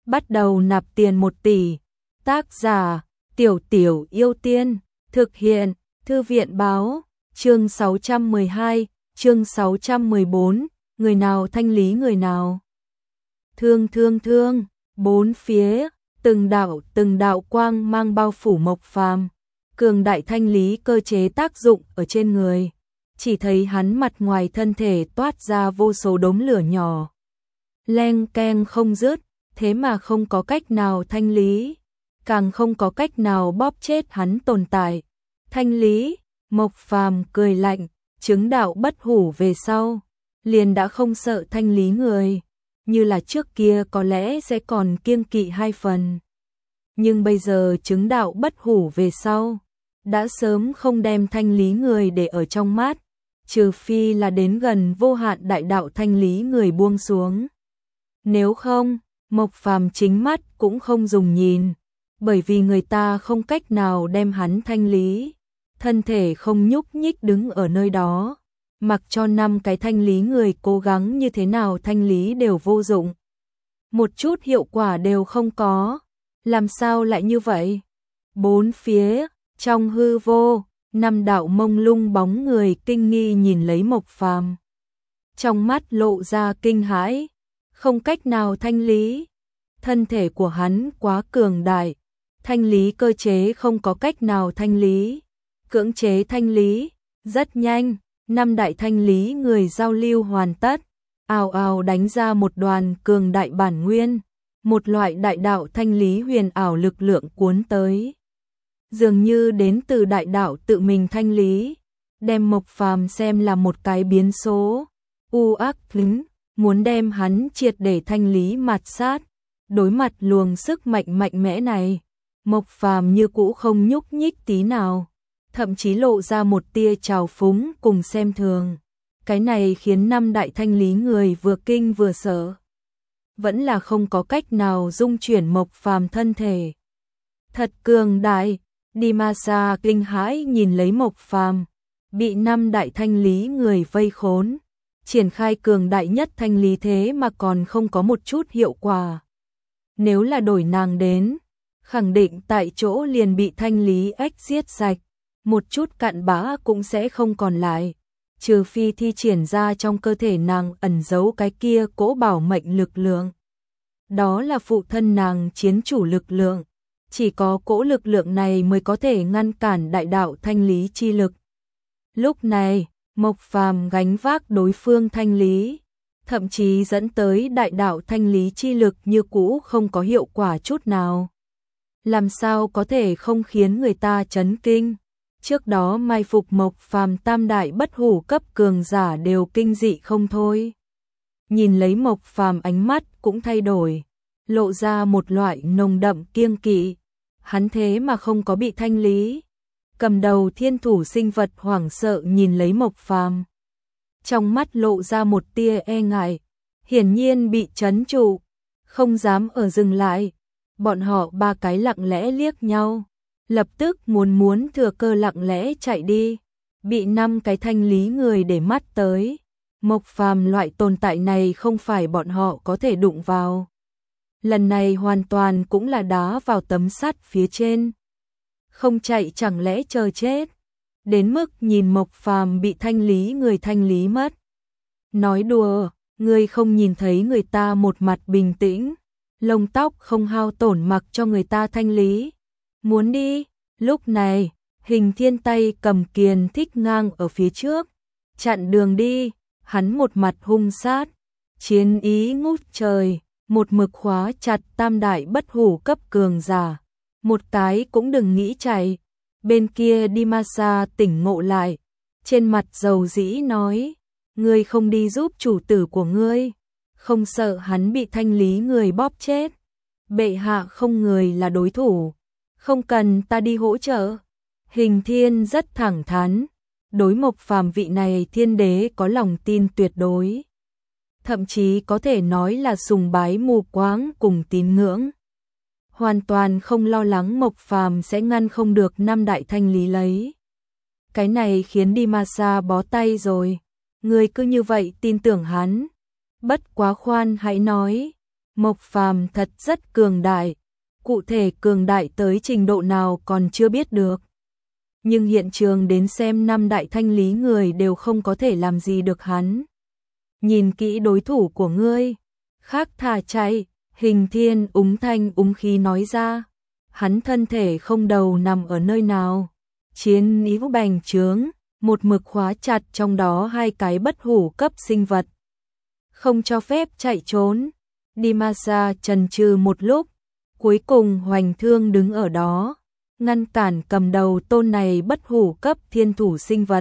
bắt đầu nạp tiền 1 tỷ. Tác giả, Tiểu Tiểu Yêu Tiên, thực hiện, Thư viện báo, chương 612, chương 614, người nào thanh lý người nào. Thương, bốn phía, từng đạo quang mang bao phủ Mộc Phàm, cường đại thanh lý cơ chế tác dụng ở trên người. Chỉ thấy hắn mặt ngoài thân thể toát ra vô số đốm lửa nhỏ. Leng keng không dứt, thế mà không có cách nào thanh lý, càng không có cách nào bóp chết hắn tồn tại. Thanh lý, Mộc Phàm cười lạnh, chứng đạo bất hủ về sau, liền đã không sợ thanh lý người, như là trước kia có lẽ sẽ còn kiêng kỵ 2 phần. Nhưng bây giờ chứng đạo bất hủ về sau, đã sớm không đem thanh lý người để ở trong mắt, trừ phi là đến gần vô hạn đại đạo thanh lý người buông xuống. Nếu không, Mộc Phàm chính mắt cũng không dùng nhìn, bởi vì người ta không cách nào đem hắn thanh lý, thân thể không nhúc nhích đứng ở nơi đó, mặc cho 5 cái thanh lý người cố gắng như thế nào thanh lý đều vô dụng. Một chút hiệu quả đều không có, làm sao lại như vậy? Bốn phía, trong hư vô, 5 đạo mông lung bóng người kinh nghi nhìn lấy Mộc Phàm. Trong mắt lộ ra kinh hãi, không cách nào thanh lý. Thân thể của hắn quá cường đại, thanh lý cơ chế không có cách nào thanh lý. Cưỡng chế thanh lý, rất nhanh, 5 đại thanh lý người giao lưu hoàn tất, ào ào đánh ra một đoàn cường đại bản nguyên, một loại đại đạo thanh lý huyền ảo lực lượng cuốn tới. Dường như đến từ đại đạo tự mình thanh lý, đem Mộc Phàm xem là một cái biến số, u ác tính, muốn đem hắn triệt để thanh lý mạt sát. Đối mặt luồng sức mạnh mạnh mẽ này, Mộc Phàm như cũ không nhúc nhích tí nào, thậm chí lộ ra một tia trào phúng cùng xem thường. Cái này khiến 5 đại thanh lý người vừa kinh vừa sợ. Vẫn là không có cách nào dung chuyển Mộc Phàm thân thể. Thật cường đại, Dimasa kinh hãi nhìn lấy Mộc Phàm, bị 5 đại thanh lý người vây khốn, triển khai cường đại nhất thanh lý thế mà còn không có một chút hiệu quả. Nếu là đổi nàng đến, khẳng định tại chỗ liền bị thanh lý ách giết sạch, một chút cặn bã cũng sẽ không còn lại, trừ phi thi triển ra trong cơ thể nàng ẩn giấu cái kia cỗ bảo mệnh lực lượng. Đó là phụ thân nàng chiến chủ lực lượng, chỉ có cỗ lực lượng này mới có thể ngăn cản đại đạo thanh lý chi lực. Lúc này, Mộc Phàm gánh vác đối phương thanh lý, thậm chí dẫn tới đại đạo thanh lý chi lực như cũ không có hiệu quả chút nào. Làm sao có thể không khiến người ta chấn kinh? Trước đó mai phục Mộc Phàm 3 đại bất hủ cấp cường giả đều kinh dị không thôi. Nhìn lấy Mộc Phàm ánh mắt cũng thay đổi, lộ ra một loại nồng đậm kiêng kỵ. Hắn thế mà không có bị thanh lý. Cầm đầu thiên thủ sinh vật hoảng sợ nhìn lấy Mộc Phàm, trong mắt lộ ra một tia e ngại, hiển nhiên bị trấn trụ, không dám ở dừng lại. Bọn họ 3 cái lặng lẽ liếc nhau, lập tức muốn thừa cơ lặng lẽ chạy đi, bị 5 cái thanh lý người để mắt tới. Mộc Phàm loại tồn tại này không phải bọn họ có thể đụng vào. Lần này hoàn toàn cũng là đá vào tấm sắt phía trên. Không chạy chẳng lẽ chờ chết. Đến mức nhìn Mộc Phàm bị thanh lý người thanh lý mất. Nói đùa, người không nhìn thấy người ta một mặt bình tĩnh, lông tóc không hao tổn mặc cho người ta thanh lý. Muốn đi, lúc này, Hình Thiên tay cầm kiền thích ngang ở phía trước, chặn đường đi, hắn một mặt hung sát, chiến ý ngút trời, một mực khóa chặt 3 đại bất hủ cấp cường giả, một cái cũng đừng nghĩ chạy. Bên kia Dimasa tỉnh ngộ lại, trên mặt dầu dĩ nói, ngươi không đi giúp chủ tử của ngươi, không sợ hắn bị thanh lý người bóp chết. Bệ hạ không người là đối thủ, không cần ta đi hỗ trợ. Hình Thiên rất thẳng thắn, đối Mộc Phàm vị này thiên đế có lòng tin tuyệt đối. Thậm chí có thể nói là sùng bái mù quáng cùng tín ngưỡng. Hoàn toàn không lo lắng Mộc Phàm sẽ ngăn không được 5 đại thanh lý lấy. Cái này khiến Dimasa bó tay rồi, người cứ như vậy tin tưởng hắn. Bất quá khoan hãy nói, Mộc Phàm thật rất cường đại, cụ thể cường đại tới trình độ nào còn chưa biết được. Nhưng hiện trường đến xem 5 đại thanh lý người đều không có thể làm gì được hắn. Nhìn kỹ đối thủ của ngươi, khác thà chạy, Hình Thiên úng thanh úng khí nói ra. Hắn thân thể không đầu nằm ở nơi nào, chiến ý bành trướng, một mực khóa chặt trong đó 2 cái bất hủ cấp sinh vật. Không cho phép chạy trốn. Dimasa chần chừ một lúc, cuối cùng Hoành Thương đứng ở đó, ngăn cản cầm đầu tôn này bất hủ cấp thiên thủ sinh vật.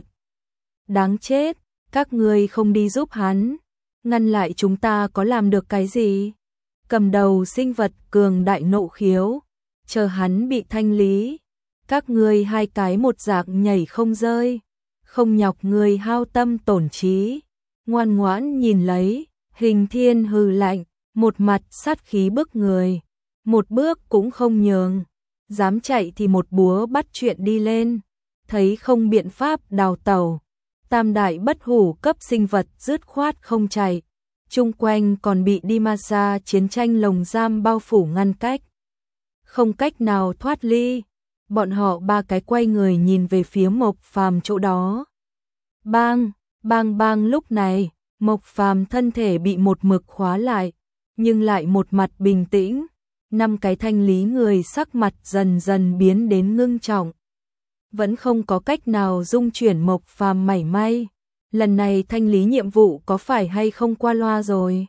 Đáng chết, các ngươi không đi giúp hắn, ngăn lại chúng ta có làm được cái gì? Cầm đầu sinh vật cường đại nộ khiếu, chờ hắn bị thanh lý, các ngươi 2 cái một dạng nhảy không rơi, không nhọc người hao tâm tổn trí, ngoan ngoãn nhìn lấy. Hình Thiên hừ lạnh, một mặt sát khí bức người, một bước cũng không nhường, dám chạy thì một búa bắt chuyện đi lên, thấy không biện pháp đào tẩu. Tam đại bất hủ cấp sinh vật dứt khoát không chạy, chung quanh còn bị Dimasa chiến tranh lồng giam bao phủ ngăn cách, không cách nào thoát ly. Bọn họ 3 cái quay người nhìn về phía Mộc Phàm chỗ đó. Bang, bang bang, lúc này Mộc Phàm thân thể bị một mực khóa lại, nhưng lại một mặt bình tĩnh. 5 cái thanh lý người sắc mặt dần dần biến đến ngưng trọng. Vẫn không có cách nào dung chuyển Mộc Phàm mảy may. Lần này thanh lý nhiệm vụ có phải hay không qua loa rồi?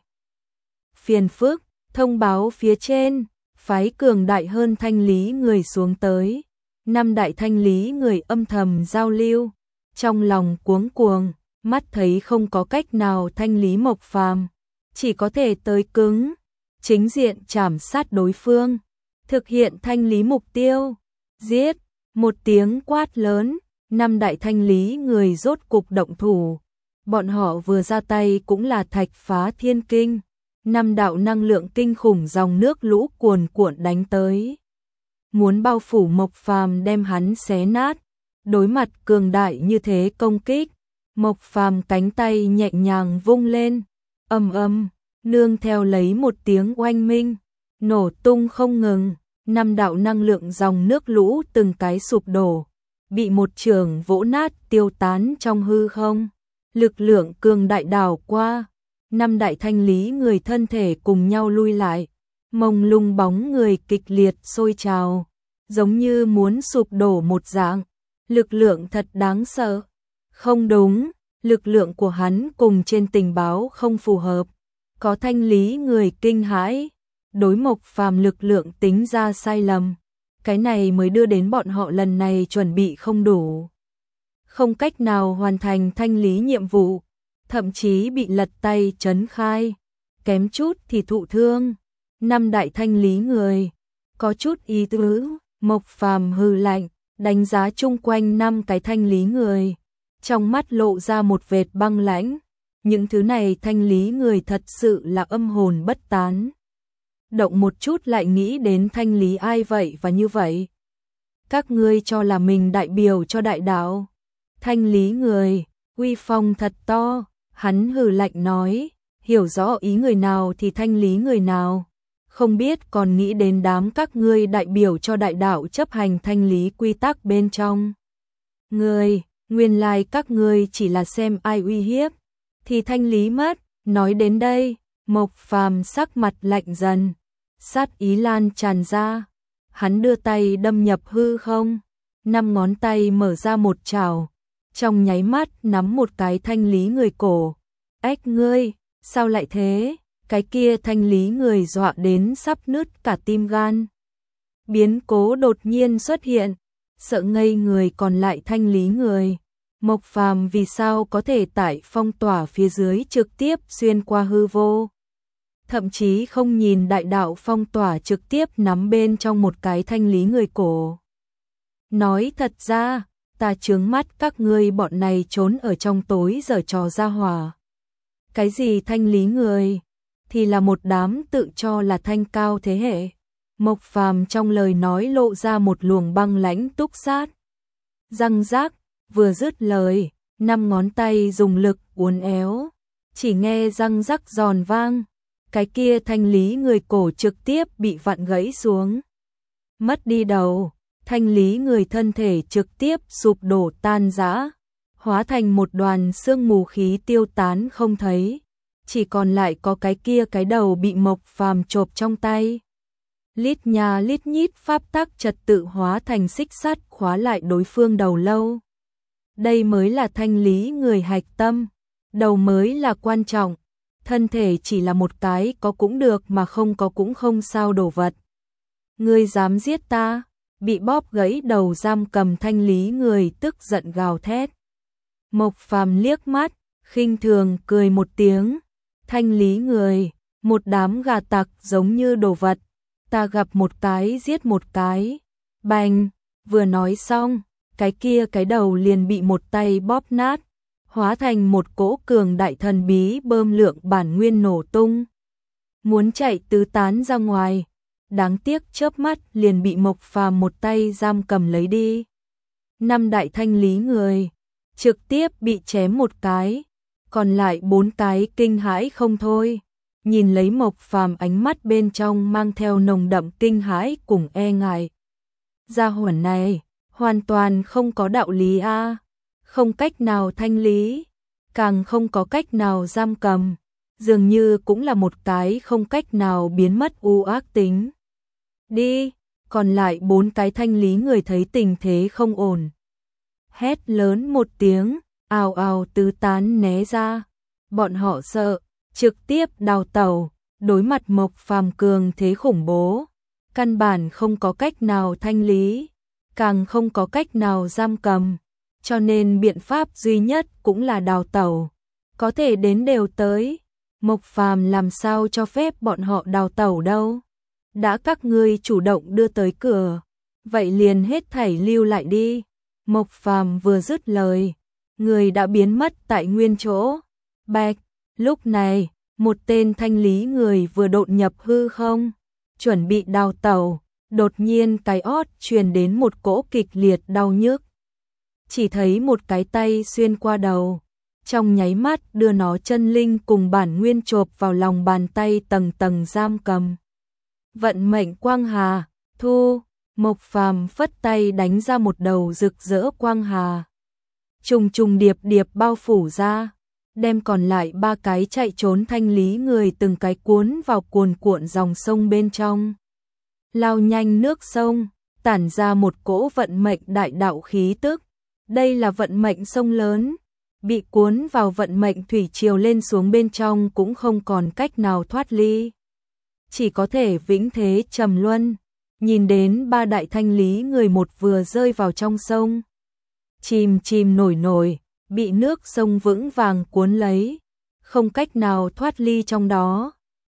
Phiền phức, thông báo phía trên, phái cường đại hơn thanh lý người xuống tới. 5 đại thanh lý người âm thầm giao lưu, trong lòng cuống cuồng. Mắt thấy không có cách nào thanh lý Mộc Phàm, chỉ có thể tới cứng, chính diện chảm sát đối phương, thực hiện thanh lý mục tiêu. Giết, một tiếng quát lớn, 5 đại thanh lý người rốt cục động thủ. Bọn họ vừa ra tay cũng là thạch phá thiên kinh, 5 đạo năng lượng kinh khủng dòng nước lũ cuồn cuộn đánh tới, muốn bao phủ Mộc Phàm đem hắn xé nát. Đối mặt cường đại như thế công kích, Mộc Phàm cánh tay nhẹ nhàng vung lên, ầm ầm, nương theo lấy một tiếng oanh minh, nổ tung không ngừng, 5 đạo năng lượng dòng nước lũ từng cái sụp đổ, bị một chưởng vỗ nát tiêu tán trong hư không. Lực lượng cường đại đảo qua, 5 đại thanh lý người thân thể cùng nhau lui lại, mông lung bóng người kịch liệt sôi trào, giống như muốn sụp đổ một dạng. Lực lượng thật đáng sợ. Không đúng, lực lượng của hắn cùng trên tình báo không phù hợp. Có thanh lý người kinh hãi, đối Mộc Phàm lực lượng tính ra sai lầm. Cái này mới đưa đến bọn họ lần này chuẩn bị không đủ, không cách nào hoàn thành thanh lý nhiệm vụ, thậm chí bị lật tay trấn khai, kém chút thì thụ thương. 5 đại thanh lý người, có chút ý tứ. Mộc Phàm hừ lạnh, đánh giá chung quanh 5 cái thanh lý người, trong mắt lộ ra một vệt băng lãnh. Những thứ này thanh lý người thật sự là âm hồn bất tán, động một chút lại nghĩ đến thanh lý ai vậy và như vậy. Các ngươi cho là mình đại biểu cho đại đạo. Thanh lý người, uy phong thật to. Hắn hừ lạnh nói, hiểu rõ ý người nào thì thanh lý người nào. Không biết còn nghĩ đến đám các ngươi đại biểu cho đại đạo chấp hành thanh lý quy tắc bên trong. Ngươi, nguyên lai các ngươi chỉ là xem ai uy hiếp thì thanh lý mất. Nói đến đây, Mộc Phàm sắc mặt lạnh dần, sát ý lan tràn ra. Hắn đưa tay đâm nhập hư không, 5 ngón tay mở ra một chảo, trong nháy mắt nắm một cái thanh lý người cổ. Ếch ngươi, sao lại thế? Cái kia thanh lý người dọa đến sắp nứt cả tim gan. Biến cố đột nhiên xuất hiện, sợ ngây người còn lại thanh lý người. Mộc Phàm vì sao có thể tại phong tỏa phía dưới trực tiếp xuyên qua hư vô, thậm chí không nhìn đại đạo phong tỏa trực tiếp nắm bên trong một cái thanh lý người cổ. Nói thật ra, ta chướng mắt các ngươi bọn này trốn ở trong tối giở trò ra hỏa. Cái gì thanh lý người, thì là một đám tự cho là thanh cao thế hệ. Mộc Phàm trong lời nói lộ ra một luồng băng lãnh túc sát. Răng rác, vừa dứt lời, 5 ngón tay dùng lực uốn éo, chỉ nghe răng rắc giòn vang, cái kia thanh lý người cổ trực tiếp bị vặn gãy xuống. Mất đi đầu, thanh lý người thân thể trực tiếp sụp đổ tan rã, hóa thành một đoàn sương mù khí tiêu tán không thấy, chỉ còn lại có cái kia cái đầu bị Mộc Phàm chộp trong tay. Lít nhà lít nhít pháp tắc trật tự hóa thành xích sắt khóa lại đối phương đầu lâu. Đây mới là thanh lý người hạch tâm, đầu mới là quan trọng, thân thể chỉ là một cái có cũng được mà không có cũng không sao đồ vật. Ngươi dám giết ta? Bị bóp gãy đầu giam cầm thanh lý người tức giận gào thét. Mộc Phàm liếc mắt, khinh thường cười một tiếng. Thanh lý người, một đám gà tặc giống như đồ vật, ta gặp một cái giết một cái. Bành, vừa nói xong, cái kia cái đầu liền bị một tay bóp nát, hóa thành một cỗ cường đại thần bí bơm lượng bản nguyên nổ tung. Muốn chạy tứ tán ra ngoài, đáng tiếc chớp mắt liền bị Mộc Phàm một tay giam cầm lấy đi. 5 đại thanh lý người, trực tiếp bị chém một cái, còn lại 4 cái kinh hãi không thôi. Nhìn lấy Mộc Phàm ánh mắt bên trong mang theo nồng đậm kinh hãi cùng e ngại. Gia hỏa này, hoàn toàn không có đạo lý a, không cách nào thanh lý, càng không có cách nào giam cầm, dường như cũng là một cái không cách nào biến mất u ác tính. Đi, còn lại 4 cái thanh lý người thấy tình thế không ổn, hét lớn một tiếng, ào ào tứ tán né ra. Bọn họ sợ, trực tiếp đào tẩu, đối mặt Mộc Phàm cường thế khủng bố, căn bản không có cách nào thanh lý, càng không có cách nào giam cầm, cho nên biện pháp duy nhất cũng là đào tẩu. Có thể đến đều tới, Mộc Phàm làm sao cho phép bọn họ đào tẩu đâu? Đã các ngươi chủ động đưa tới cửa, vậy liền hết thảy lưu lại đi. Mộc Phàm vừa dứt lời, người đã biến mất tại nguyên chỗ. Bạch, lúc này, một tên thanh lý người vừa đột nhập hư không, chuẩn bị đào tẩu, đột nhiên cái ót truyền đến một cỗ kịch liệt đau nhức. Chỉ thấy một cái tay xuyên qua đầu, trong nháy mắt đưa nó chân linh cùng bản nguyên chộp vào lòng bàn tay tầng tầng giam cầm. Vận mệnh quang hà, thu, Mộc Phàm phất tay đánh ra một đầu rực rỡ quang hà. Trùng trùng điệp điệp bao phủ ra, đem còn lại 3 cái chạy trốn thanh lý người từng cái cuốn vào cuồn cuộn dòng sông bên trong. Lao nhanh nước sông, tản ra một cỗ vận mệnh đại đạo khí tức. Đây là vận mệnh sông lớn, bị cuốn vào vận mệnh thủy triều lên xuống bên trong cũng không còn cách nào thoát ly, chỉ có thể vĩnh thế trầm luân. Nhìn đến 3 đại thanh lý người một vừa rơi vào trong sông, chìm chìm nổi nổi, bị nước sông vững vàng cuốn lấy, không cách nào thoát ly trong đó.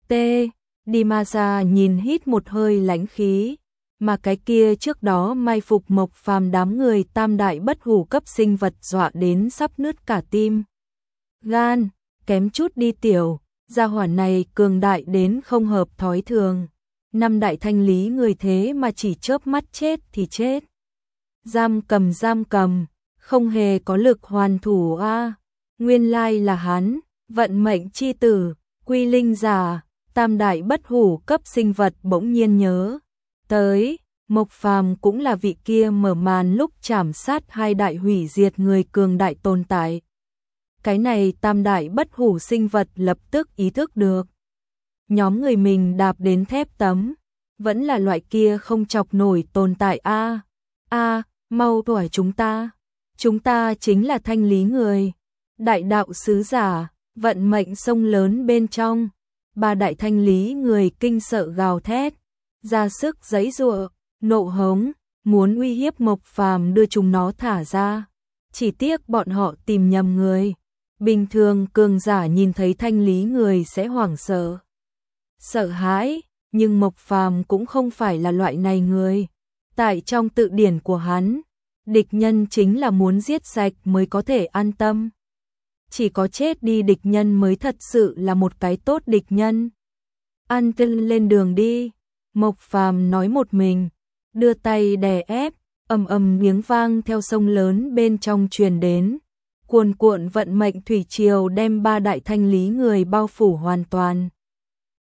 Dimasa nhìn hít một hơi lãnh khí, mà cái kia trước đó mai phục Mộc Phàm đám người tam đại bất hủ cấp sinh vật dọa đến sắp nứt cả tim. Gan, kém chút đi tiểu, gia hỏa này cường đại đến không hợp thói thường. 5 đại thanh lý người thế mà chỉ chớp mắt chết thì chết. Giam cầm, không hề có lực hoàn thủ a. Nguyên lai là hắn, vận mệnh chi tử, quy linh giả, tam đại bất hủ cấp sinh vật bỗng nhiên nhớ tới, Mộc Phàm cũng là vị kia mở màn lúc chảm sát 2 đại hủy diệt người cường đại tồn tại. Cái này tam đại bất hủ sinh vật lập tức ý thức được, nhóm người mình đạp đến thép tấm, vẫn là loại kia không chọc nổi tồn tại a. Mau đuổi chúng ta chính là thanh lý người. Đại đạo sứ giả, vận mệnh sông lớn bên trong, 3 đại thanh lý người kinh sợ gào thét, ra sức giãy giụa, nộ hống, muốn uy hiếp Mộc Phàm đưa chúng nó thả ra. Chỉ tiếc bọn họ tìm nhầm người. Bình thường cường giả nhìn thấy thanh lý người sẽ hoảng sợ, sợ hãi, nhưng Mộc Phàm cũng không phải là loại này người. Tại trong tự điển của hắn, địch nhân chính là muốn giết sạch mới có thể an tâm. Chỉ có chết đi địch nhân mới thật sự là một cái tốt địch nhân. An tâm lên đường đi, Mộc Phàm nói một mình, đưa tay đè ép, ầm miếng vang theo sông lớn bên trong truyền đến. Cuồn cuộn vận mệnh thủy triều đem 3 đại thanh lý người bao phủ hoàn toàn.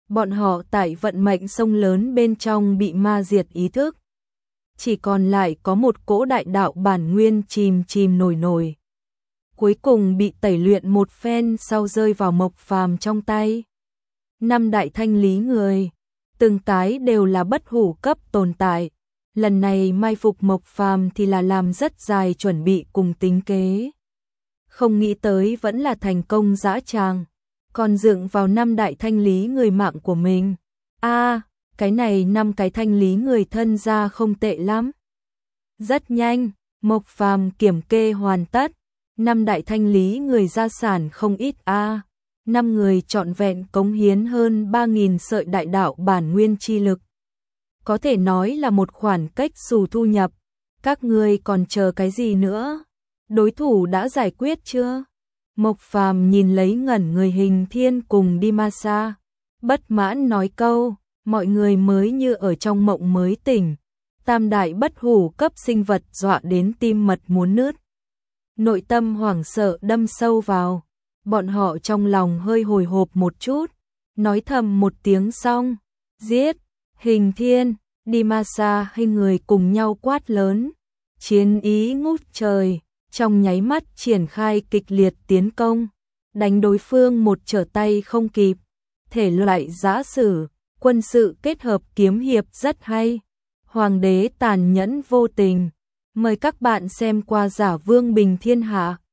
Bọn họ tại vận mệnh sông lớn bên trong bị ma diệt ý thức. Chỉ còn lại có một cỗ đại đạo bản nguyên chìm chìm nổi nổi. Cuối cùng bị tẩy luyện một phen sau rơi vào Mộc Phàm trong tay. 5 đại thanh lý người, từng cái đều là bất hủ cấp tồn tại. Lần này mai phục Mộc Phàm thì là làm rất dài chuẩn bị cùng tính kế. Không nghĩ tới vẫn là thành công dã tràng, còn dựng vào 5 đại thanh lý người mạng của mình. Cái này 5 cái thanh lý người thân ra không tệ lắm. Rất nhanh, Mộc Phàm kiểm kê hoàn tất, 5 đại thanh lý người gia sản không ít 5 người trọn vẹn cống hiến hơn 3.000 sợi đại đạo bản nguyên chi lực. Có thể nói là một khoản cách xù thu nhập, các ngươi còn chờ cái gì nữa? Đối thủ đã giải quyết chưa? Mộc Phàm nhìn lấy ngẩn người Hình Thiên cùng Dimasa, bất mãn nói câu, mọi người mới như ở trong mộng mới tỉnh. Tam đại bất hủ cấp sinh vật dọa đến tim mật muốn nứt. Nội tâm hoảng sợ đâm sâu vào, bọn họ trong lòng hơi hồi hộp một chút, nói thầm một tiếng xong, giết, Hình Thiên, Dimasa hai người cùng nhau quát lớn, chiến ý ngút trời, trong nháy mắt triển khai kịch liệt tiến công, đánh đối phương một trở tay không kịp, thể loại giã sử, quân sự kết hợp kiếm hiệp rất hay, hoàng đế tàn nhẫn vô tình, mời các bạn xem qua Giả Vương Bình Thiên Hạ.